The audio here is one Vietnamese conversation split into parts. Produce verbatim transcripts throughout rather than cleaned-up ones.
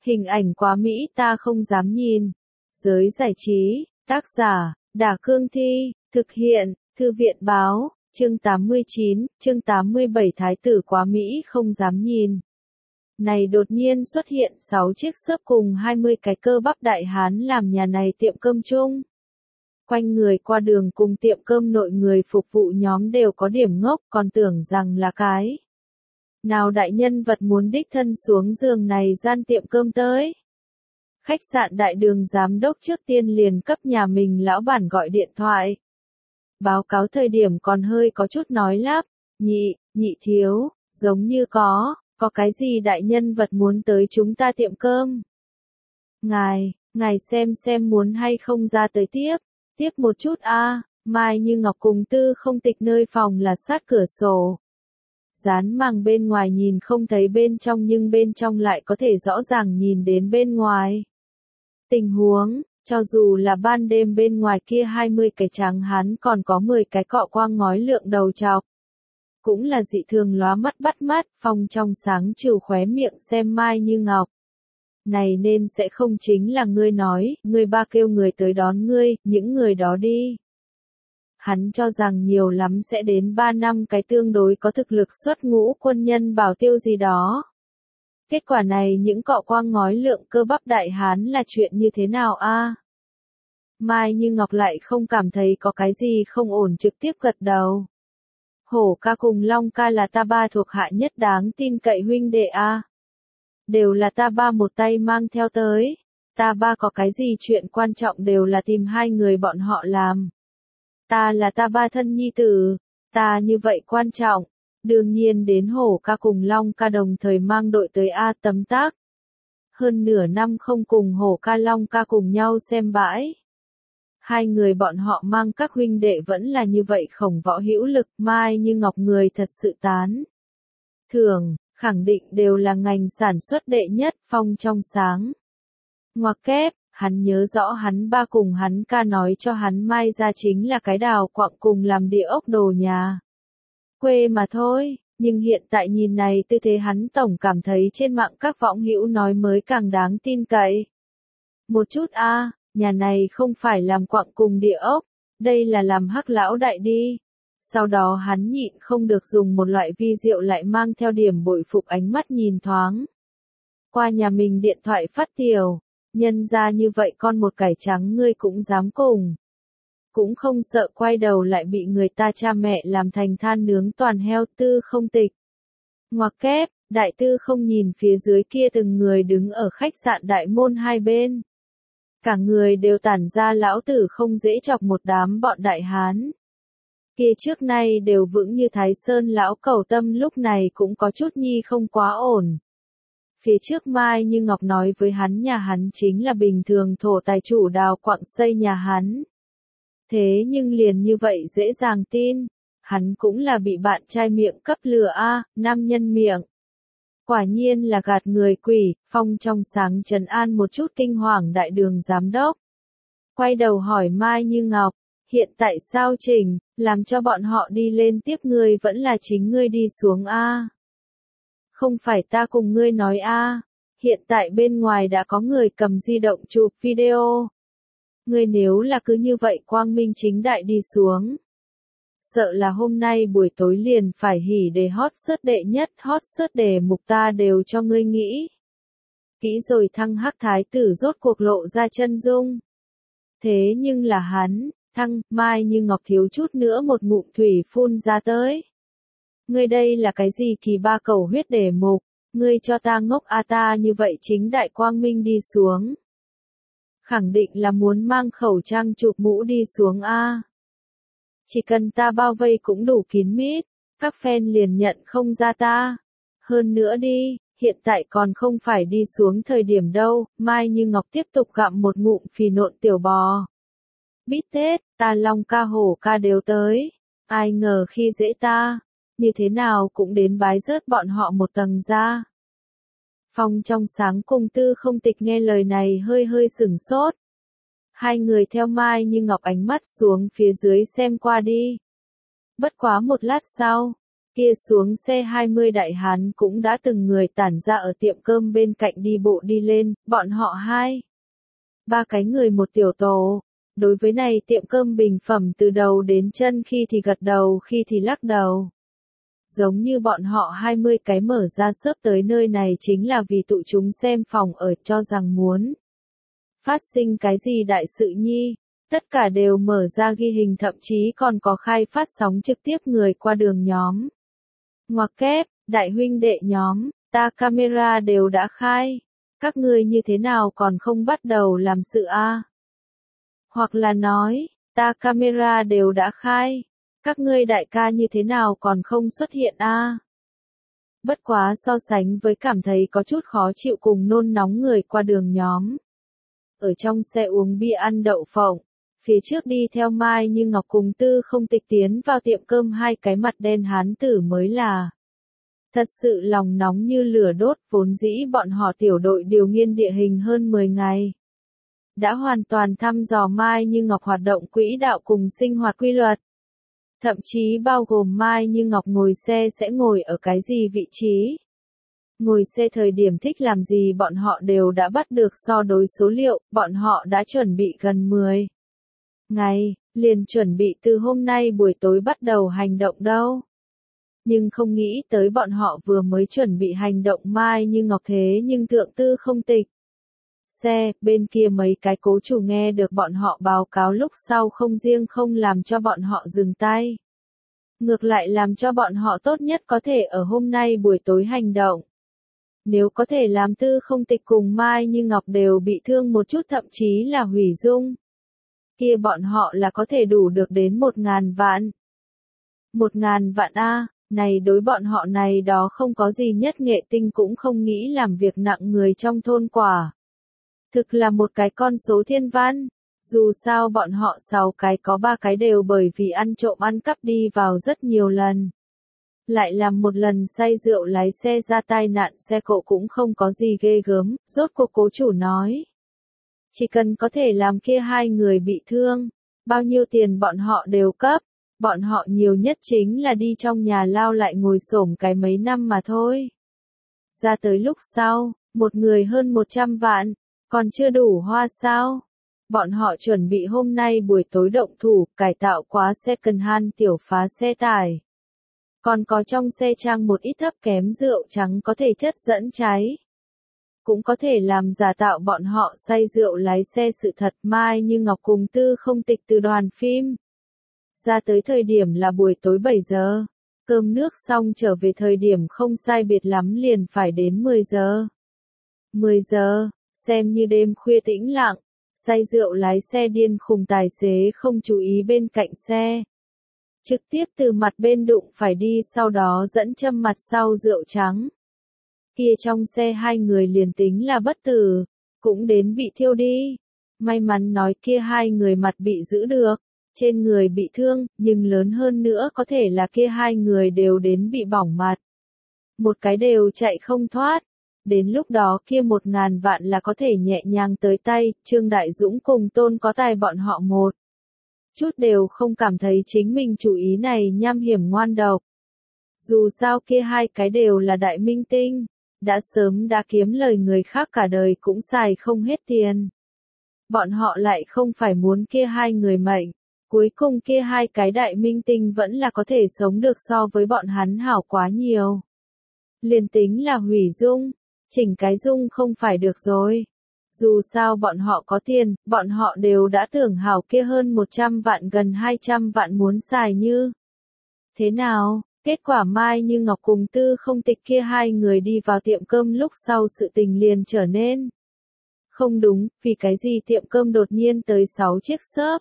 Hình ảnh quá mỹ ta không dám nhìn. Giới giải trí, tác giả, Đả Cương Thi, thực hiện, Thư viện Báo, chương tám mươi chín, chương tám mươi bảy Thái tử quá mỹ không dám nhìn. Này đột nhiên xuất hiện sáu chiếc xớp cùng hai mươi cái cơ bắp đại hán làm nhà này tiệm cơm chung. Quanh người qua đường cùng tiệm cơm nội người phục vụ nhóm đều có điểm ngốc, còn tưởng rằng là cái nào đại nhân vật muốn đích thân xuống giường này gian tiệm cơm tới. Khách sạn Đại Đường giám đốc trước tiên liền cấp nhà mình lão bản gọi điện thoại. Báo cáo thời điểm còn hơi có chút nói lắp, nhị, nhị thiếu, giống như có, có cái gì đại nhân vật muốn tới chúng ta tiệm cơm. Ngài, ngài xem xem muốn hay không ra tới tiếp, tiếp một chút a. Mai Như Ngọc cùng Tư Không Tịch nơi phòng là sát cửa sổ. Dán màng bên ngoài nhìn không thấy bên trong nhưng bên trong lại có thể rõ ràng nhìn đến bên ngoài. Tình huống, cho dù là ban đêm bên ngoài kia hai mươi cái tráng hán còn có mười cái cọ quang ngói lượng đầu chọc. Cũng là dị thường lóa mắt bắt mắt, Phong trong sáng trừ khóe miệng xem Mai Như Ngọc. Này nên sẽ không chính là ngươi nói, ngươi ba kêu người tới đón ngươi, những người đó đi. Hắn cho rằng nhiều lắm sẽ đến ba năm cái tương đối có thực lực xuất ngũ quân nhân bảo tiêu gì đó. Kết quả này những cọ quang ngói lượng cơ bắp đại hán là chuyện như thế nào a? Mai Như Ngọc lại không cảm thấy có cái gì không ổn trực tiếp gật đầu. Hổ ca cùng Long ca là ta ba thuộc hạ nhất đáng tin cậy huynh đệ a. Đều là ta ba một tay mang theo tới. Ta ba có cái gì chuyện quan trọng đều là tìm hai người bọn họ làm. Ta là ta ba thân nhi tử, ta như vậy quan trọng. Đương nhiên đến Hổ ca cùng Long ca đồng thời mang đội tới A tấm tác. Hơn nửa năm không cùng Hổ ca Long ca cùng nhau xem bãi. Hai người bọn họ mang các huynh đệ vẫn là như vậy khổng võ hữu lực, Mai Như Ngọc người thật sự tán. Thường, khẳng định đều là ngành sản xuất đệ nhất, Phong trong sáng. Ngoặc kép, hắn nhớ rõ hắn ba cùng hắn ca nói cho hắn Mai ra chính là cái đào quặng cùng làm địa ốc đồ nhà. Quê mà thôi, nhưng hiện tại nhìn này tư thế hắn tổng cảm thấy trên mạng các võng hữu nói mới càng đáng tin cậy. Một chút a, à, nhà này không phải làm quặng cùng địa ốc, đây là làm hắc lão đại đi. Sau đó hắn nhịn không được dùng một loại vi diệu lại mang theo điểm bội phục ánh mắt nhìn thoáng. Qua nhà mình điện thoại phát tiểu, nhân ra như vậy con một cải trắng ngươi cũng dám cùng. Cũng không sợ quay đầu lại bị người ta cha mẹ làm thành than nướng toàn heo. Tư Không Tịch. Ngoặc kép, đại tư không nhìn phía dưới kia từng người đứng ở khách sạn đại môn hai bên. Cả người đều tản ra lão tử không dễ chọc một đám bọn đại hán. Kia trước nay đều vững như Thái Sơn lão cầu tâm lúc này cũng có chút nhi không quá ổn. Phía trước Mai Như Ngọc nói với hắn nhà hắn chính là bình thường thổ tài chủ đào quặng xây nhà hắn. Thế nhưng liền như vậy dễ dàng tin, hắn cũng là bị bạn trai miệng cấp lừa a, nam nhân miệng. Quả nhiên là gạt người quỷ, Phong trong sáng trấn an một chút kinh hoàng Đại Đường giám đốc. Quay đầu hỏi Mai Như Ngọc, hiện tại sao chỉnh, làm cho bọn họ đi lên tiếp ngươi vẫn là chính ngươi đi xuống a? Không phải ta cùng ngươi nói a, hiện tại bên ngoài đã có người cầm di động chụp video. Ngươi nếu là cứ như vậy quang minh chính đại đi xuống. Sợ là hôm nay buổi tối liền phải hỉ đề hot search đệ nhất hot search đề mục ta đều cho ngươi nghĩ. Kỹ rồi thăng hắc thái tử rốt cuộc lộ ra chân dung. Thế nhưng là hắn, thăng, Mai Như Ngọc thiếu chút nữa một ngụm thủy phun ra tới. Ngươi đây là cái gì kỳ ba cầu huyết đề mục, ngươi cho ta ngốc a ta như vậy chính đại quang minh đi xuống. Khẳng định là muốn mang khẩu trang chụp mũ đi xuống a. Chỉ cần ta bao vây cũng đủ kín mít, các fan liền nhận không ra ta. Hơn nữa đi, hiện tại còn không phải đi xuống thời điểm đâu, Mai Như Ngọc tiếp tục gặm một ngụm phì nộn tiểu bò. Bít tết, ta Long ca Hổ ca đều tới, ai ngờ khi dễ ta, như thế nào cũng đến bái rớt bọn họ một tầng ra. Phong trong sáng cùng Tư Không Tịch nghe lời này hơi hơi sửng sốt. Hai người theo Mai Như Ngọc ánh mắt xuống phía dưới xem qua đi. Bất quá một lát sau, Kia xuống xe hai mươi đại hán cũng đã từng người tản ra ở tiệm cơm bên cạnh đi bộ đi lên, bọn họ hai. Ba cái người một tiểu tổ. Đối với này tiệm cơm bình phẩm từ đầu đến chân khi thì gật đầu khi thì lắc đầu. Giống như bọn họ hai mươi cái mở ra xớp tới nơi này chính là vì tụi chúng xem phòng ở cho rằng muốn. Phát sinh cái gì đại sự nhi, tất cả đều mở ra ghi hình thậm chí còn có khai phát sóng trực tiếp người qua đường nhóm. Ngoặc kép, đại huynh đệ nhóm, ta camera đều đã khai. Các ngươi như thế nào còn không bắt đầu làm sự a? Hoặc là nói, ta camera đều đã khai. Các ngươi đại ca như thế nào còn không xuất hiện a? Bất quá so sánh với cảm thấy có chút khó chịu cùng nôn nóng người qua đường nhóm. Ở trong xe uống bia ăn đậu phộng, phía trước đi theo Mai Như Ngọc cùng Tư Không Tịch tiến vào tiệm cơm hai cái mặt đen hán tử mới là. Thật sự lòng nóng như lửa đốt, vốn dĩ bọn họ tiểu đội điều nghiên địa hình hơn mười ngày. Đã hoàn toàn thăm dò Mai Như Ngọc hoạt động quỹ đạo cùng sinh hoạt quy luật. Thậm chí bao gồm Mai Như Ngọc ngồi xe sẽ ngồi ở cái gì vị trí. Ngồi xe thời điểm thích làm gì bọn họ đều đã bắt được so đối số liệu, bọn họ đã chuẩn bị gần mười ngày, liền chuẩn bị từ hôm nay buổi tối bắt đầu hành động đâu. Nhưng không nghĩ tới bọn họ vừa mới chuẩn bị hành động Mai Như Ngọc thế nhưng thượng Tư Không Tịch. Xe, bên kia mấy cái cố chủ nghe được bọn họ báo cáo lúc sau không riêng không làm cho bọn họ dừng tay. Ngược lại làm cho bọn họ tốt nhất có thể ở hôm nay buổi tối hành động. Nếu có thể làm Tư Không Tịch cùng Mai Như Ngọc đều bị thương một chút thậm chí là hủy dung. Kia bọn họ là có thể đủ được đến một ngàn vạn. Một ngàn vạn A, này đối bọn họ này đó không có gì nhất nghệ tinh cũng không nghĩ làm việc nặng người trong thôn quả. Thực là một cái con số thiên văn. Dù sao bọn họ sáu cái có ba cái đều bởi vì ăn trộm ăn cắp đi vào rất nhiều lần. Lại làm một lần say rượu lái xe ra tai nạn xe cộ cũng không có gì ghê gớm, rốt cuộc cố chủ nói. Chỉ cần có thể làm kia hai người bị thương, bao nhiêu tiền bọn họ đều cấp, bọn họ nhiều nhất chính là đi trong nhà lao lại ngồi xổm cái mấy năm mà thôi. Ra tới lúc sau, một người hơn một trăm vạn, còn chưa đủ hoa sao? Bọn họ chuẩn bị hôm nay buổi tối động thủ, cải tạo quá second hand tiểu phá xe tải. Còn có trong xe trang một ít thấp kém rượu trắng có thể chất dẫn cháy. Cũng có thể làm giả tạo bọn họ say rượu lái xe sự thật. Mai Như Ngọc cùng Tư Không Tịch từ đoàn phim. Ra tới thời điểm là buổi tối bảy giờ. Cơm nước xong trở về thời điểm không sai biệt lắm liền phải đến mười giờ. mười giờ, xem như đêm khuya tĩnh lặng. Say rượu lái xe điên khùng tài xế không chú ý bên cạnh xe. Trực tiếp từ mặt bên đụng phải đi sau đó dẫn châm mặt sau rượu trắng. Kia trong xe hai người liền tính là bất tử, cũng đến bị thiêu đi. May mắn nói kia hai người mặt bị giữ được, trên người bị thương, nhưng lớn hơn nữa có thể là kia hai người đều đến bị bỏng mặt. Một cái đều chạy không thoát. Đến lúc đó kia một ngàn vạn là có thể nhẹ nhàng tới tay, Trương Đại Dũng cùng Tôn Có Tài bọn họ một. Chút đều không cảm thấy chính mình chủ ý này nham hiểm ngoan độc. Dù sao kia hai cái đều là đại minh tinh, đã sớm đã kiếm lời người khác cả đời cũng xài không hết tiền. Bọn họ lại không phải muốn kia hai người mệnh, cuối cùng kia hai cái đại minh tinh vẫn là có thể sống được so với bọn hắn hảo quá nhiều. Liền tính là hủy dung, chỉnh cái dung không phải được rồi. Dù sao bọn họ có tiền, bọn họ đều đã tưởng hảo kia hơn một trăm vạn gần hai trăm vạn muốn xài như. Thế nào, kết quả Mai Như Ngọc cùng Tư Không Tịch kia hai người đi vào tiệm cơm lúc sau sự tình liền trở nên. Không đúng, vì cái gì tiệm cơm đột nhiên tới sáu chiếc xớp.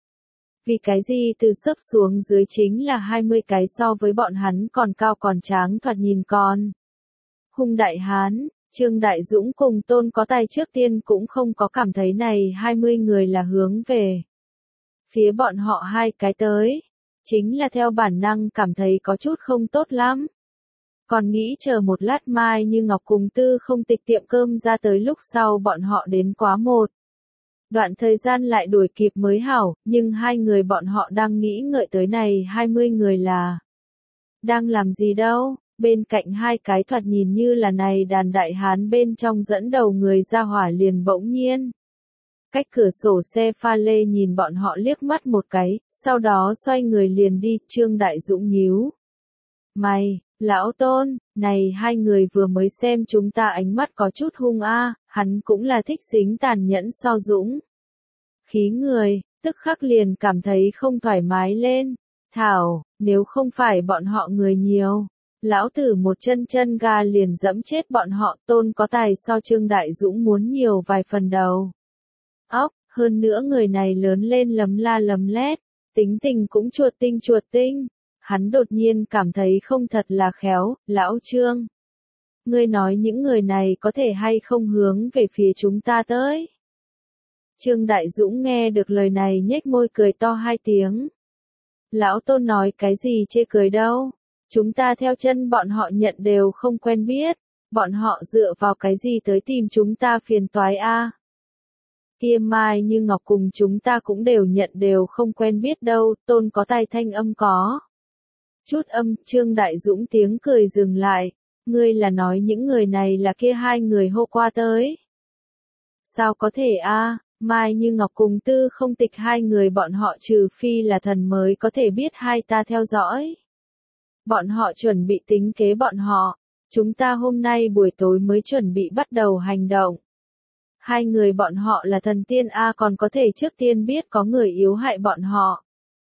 Vì cái gì từ xớp xuống dưới chính là hai mươi cái so với bọn hắn còn cao còn tráng thoạt nhìn còn. Hung Đại Hán. Trương Đại Dũng cùng Tôn Có Tài trước tiên cũng không có cảm thấy này hai mươi người là hướng về phía bọn họ hai cái tới, chính là theo bản năng cảm thấy có chút không tốt lắm. Còn nghĩ chờ một lát Mai Như Ngọc cùng Tư Không Tịch tiệm cơm ra tới lúc sau bọn họ đến quá một. Đoạn thời gian lại đuổi kịp mới hảo, nhưng hai người bọn họ đang nghĩ ngợi tới này hai mươi người là Đang làm gì đâu? Bên cạnh hai cái thoạt nhìn như là này đàn đại hán bên trong dẫn đầu người ra hỏa liền bỗng nhiên. Cách cửa sổ xe pha lê nhìn bọn họ liếc mắt một cái, sau đó xoay người liền đi, Trương Đại Dũng nhíu. Mày, lão Tôn, này hai người vừa mới xem chúng ta ánh mắt có chút hung a, hắn cũng là thích xính tàn nhẫn so Dũng. Khí người, tức khắc liền cảm thấy không thoải mái lên. Thảo, nếu không phải bọn họ người nhiều, lão tử một chân chân ga liền dẫm chết bọn họ. Tôn có tài so Trương Đại Dũng muốn nhiều vài phần đầu óc, hơn nữa người này lớn lên lấm la lấm lét, tính tình cũng chuột tinh chuột tinh. Hắn đột nhiên cảm thấy không thật là khéo. Lão Trương, ngươi nói những người này có thể hay không hướng về phía chúng ta tới? Trương Đại Dũng nghe được lời này nhếch môi cười to hai tiếng. Lão Tôn nói cái gì chê cười đâu, chúng ta theo chân bọn họ nhận đều không quen biết, bọn họ dựa vào cái gì tới tìm chúng ta phiền toái a? Kia Mai Như Ngọc cùng chúng ta cũng đều nhận đều không quen biết đâu. Tôn có tài thanh âm có chút âm. Trương Đại Dũng tiếng cười dừng lại. Ngươi là nói những người này là kia hai người hô qua tới? Sao có thể a? Mai Như Ngọc cùng Tư Không Tịch hai người bọn họ trừ phi là thần mới có thể biết hai ta theo dõi. Bọn họ chuẩn bị tính kế bọn họ. Chúng ta hôm nay buổi tối mới chuẩn bị bắt đầu hành động. Hai người bọn họ là thần tiên a, còn có thể trước tiên biết có người yếu hại bọn họ.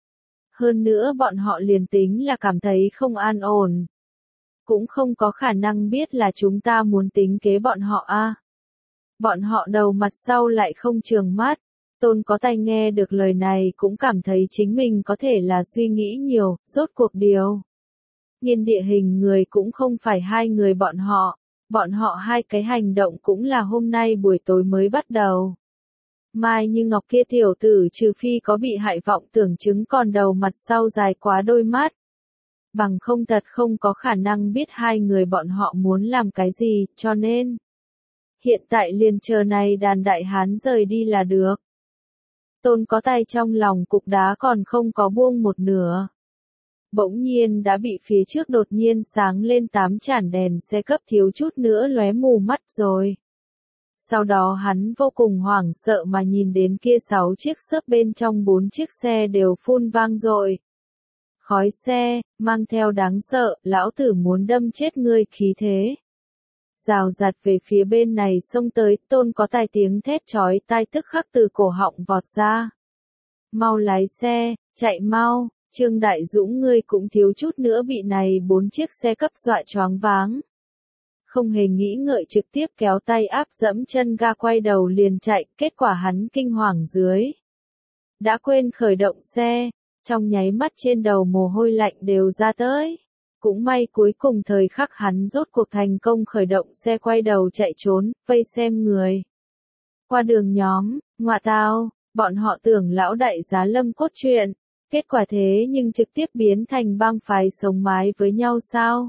Hơn nữa bọn họ liền tính là cảm thấy không an ổn, cũng không có khả năng biết là chúng ta muốn tính kế bọn họ a. Bọn họ đầu mặt sau lại không trường mắt. Tôn có tài nghe được lời này cũng cảm thấy chính mình có thể là suy nghĩ nhiều. Rốt cuộc điều nghiên địa hình người cũng không phải hai người bọn họ. Bọn họ hai cái hành động cũng là hôm nay buổi tối mới bắt đầu. Mai Như Ngọc kia tiểu tử trừ phi có bị hại vọng tưởng chứng, còn đầu mặt sau dài quá đôi mắt. Bằng không thật không có khả năng biết hai người bọn họ muốn làm cái gì, cho nên hiện tại liền chờ này đàn đại hán rời đi là được. Tôn có tay trong lòng cục đá còn không có buông một nửa. Bỗng nhiên đã bị phía trước đột nhiên sáng lên tám chản đèn xe cấp thiếu chút nữa lóe mù mắt rồi. Sau đó hắn vô cùng hoảng sợ mà nhìn đến kia sáu chiếc xớp bên trong bốn chiếc xe đều phun vang dội khói xe, mang theo đáng sợ, lão tử muốn đâm chết ngươi khí thế. Rào rạt về phía bên này xông tới. Tôn có tài tiếng thét chói tai tức khắc từ cổ họng vọt ra. Mau lái xe, chạy mau. Trương Đại Dũng ngươi cũng thiếu chút nữa bị này bốn chiếc xe cấp dọa choáng váng. Không hề nghĩ ngợi trực tiếp kéo tay áp dẫm chân ga quay đầu liền chạy, kết quả hắn kinh hoàng dưới. Đã quên khởi động xe, trong nháy mắt trên đầu mồ hôi lạnh đều ra tới. Cũng may cuối cùng thời khắc hắn rốt cuộc thành công khởi động xe quay đầu chạy trốn, vây xem người. Qua đường nhóm, ngọa tao, bọn họ tưởng lão đại giá Lâm cốt truyện. Kết quả thế nhưng trực tiếp biến thành bang phái sống mái với nhau sao?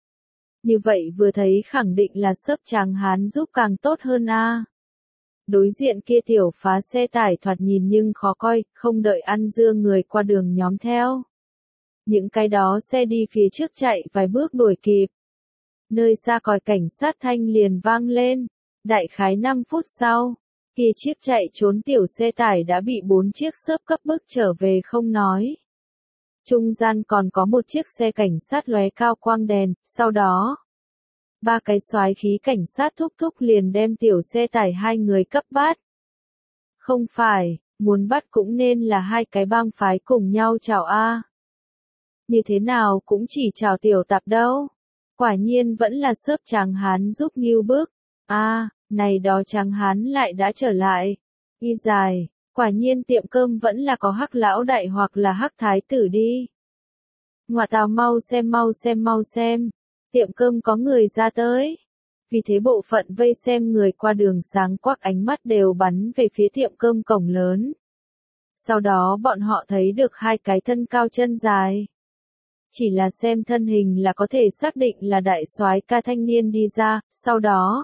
Như vậy vừa thấy khẳng định là xớp tráng hán giúp càng tốt hơn a. Đối diện kia tiểu phá xe tải thoạt nhìn nhưng khó coi, không đợi ăn dưa người qua đường nhóm theo. Những cái đó xe đi phía trước chạy vài bước đuổi kịp. Nơi xa còi cảnh sát thanh liền vang lên. Đại khái năm phút sau, kia chiếc chạy trốn tiểu xe tải đã bị bốn chiếc xớp cấp bức trở về không nói. Trung gian còn có một chiếc xe cảnh sát lóe cao quang đèn, sau đó ba cái soái khí cảnh sát thúc thúc liền đem tiểu xe tải hai người cấp bắt. Không phải, muốn bắt cũng nên là hai cái bang phái cùng nhau chào a. Như thế nào cũng chỉ chào tiểu tạp đâu. Quả nhiên vẫn là xớp tráng hán giúp Ngưu Bức. A, này đó tráng hán lại đã trở lại. Y dài, quả nhiên tiệm cơm vẫn là có Hắc lão đại hoặc là Hắc thái tử đi. Ngoại tào mau xem mau xem mau xem. Tiệm cơm có người ra tới. Vì thế bộ phận vây xem người qua đường sáng quắc ánh mắt đều bắn về phía tiệm cơm cổng lớn. Sau đó bọn họ thấy được hai cái thân cao chân dài. Chỉ là xem thân hình là có thể xác định là đại soái ca thanh niên đi ra, sau đó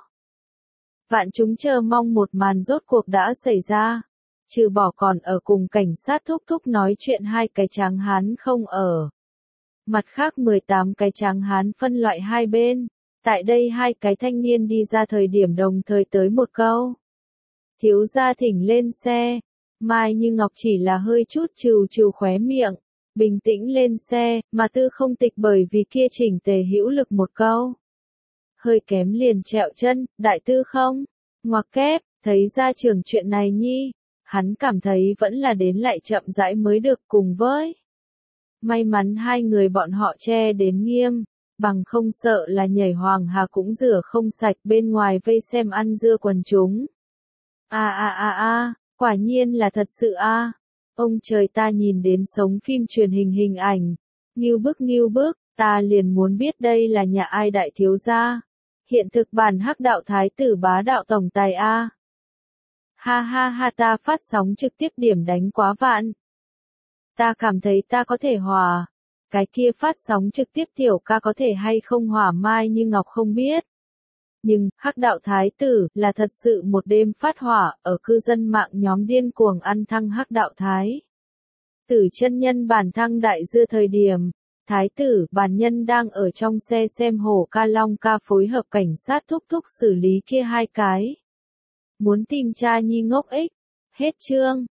vạn chúng chờ mong một màn rốt cuộc đã xảy ra. Trừ bỏ còn ở cùng cảnh sát thúc thúc nói chuyện hai cái tráng hán không ở. Mặt khác mười tám cái tráng hán phân loại hai bên. Tại đây hai cái thanh niên đi ra thời điểm đồng thời tới một câu. Thiếu gia thỉnh lên xe. Mai Như Ngọc chỉ là hơi chút trừ trừ khóe miệng. Bình tĩnh lên xe, mà Tư Không Tịch bởi vì kia chỉnh tề hữu lực một câu. Hơi kém liền trẹo chân, đại tư không? Ngoặc kép, thấy ra trường chuyện này nhi. Hắn cảm thấy vẫn là đến lại chậm rãi mới được cùng với. May mắn hai người bọn họ che đến nghiêm, bằng không sợ là nhảy hoàng hà cũng rửa không sạch bên ngoài vây xem ăn dưa quần chúng. A a a a, quả nhiên là thật sự a. Ông trời ta nhìn đến sống phim truyền hình hình ảnh, nghiêu bức nghiêu bức, ta liền muốn biết đây là nhà ai đại thiếu gia. Hiện thực bản hắc đạo thái tử bá đạo tổng tài a. Ha ha ha ta phát sóng trực tiếp điểm đánh quá vạn. Ta cảm thấy ta có thể hòa. Cái kia phát sóng trực tiếp tiểu ca có thể hay không hòa Mai Như Ngọc không biết. Nhưng, hắc đạo thái tử, là thật sự một đêm phát hỏa, ở cư dân mạng nhóm điên cuồng ăn thăng hắc đạo thái. Tử chân nhân bản thăng đại dưa thời điểm, thái tử, bản nhân đang ở trong xe xem hổ ca long ca phối hợp cảnh sát thúc thúc xử lý kia hai cái. Muốn tìm cha nhi ngốc ích. Hết chương.